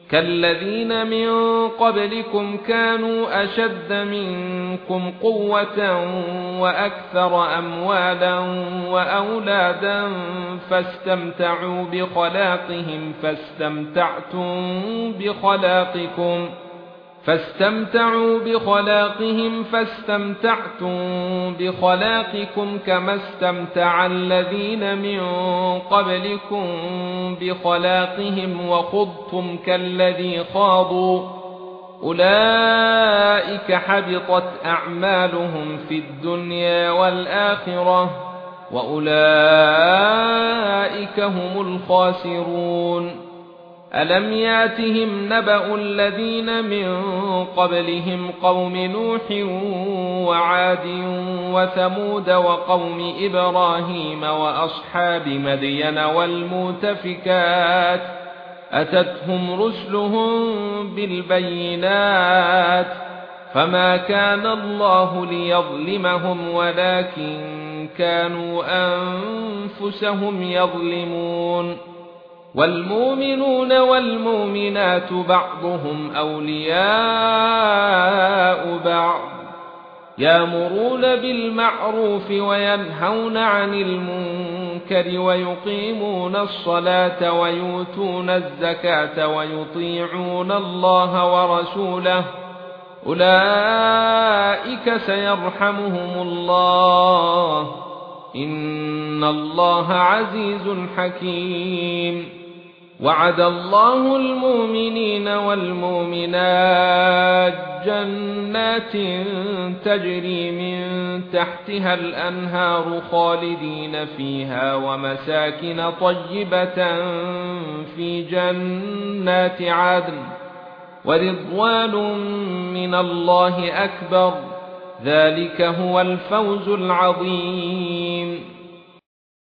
كالذين من قبلكم كانوا أشد منكم قوة وأكثر أموالا وأولادا فاستمتعوا بخلاقهم فاستمتعتم بخلاقكم كما استمتع الذين من قبلكم بخلاقهم وخضتم كالذي خاضوا أولئك حبطت أعمالهم في الدنيا والآخرة وأولئك هم الخاسرون ألم ياتهم نبأ الذين من قبلهم قوم نوح وعاد وثمود وقوم إبراهيم وأصحاب مدين والمؤتفكات أتتهم رسلهم بالبينات فما كان الله ليظلمهم ولكن كانوا أنفسهم يظلمون والمؤمنون والمؤمنات بعضهم أولياء بعض يأمرون بالمعروف وينهون عن المنكر ويقيمون الصلاة ويؤتون الزكاة ويطيعون الله ورسوله أولئك سيرحمهم الله إن الله عزيز حكيم وعد الله المؤمنين والمؤمنات جنات تجري من تحتها الأنهار خالدين فيها ومساكن طيبة في جنات عدن ورضوان من الله أكبر ذلك هو الفوز العظيم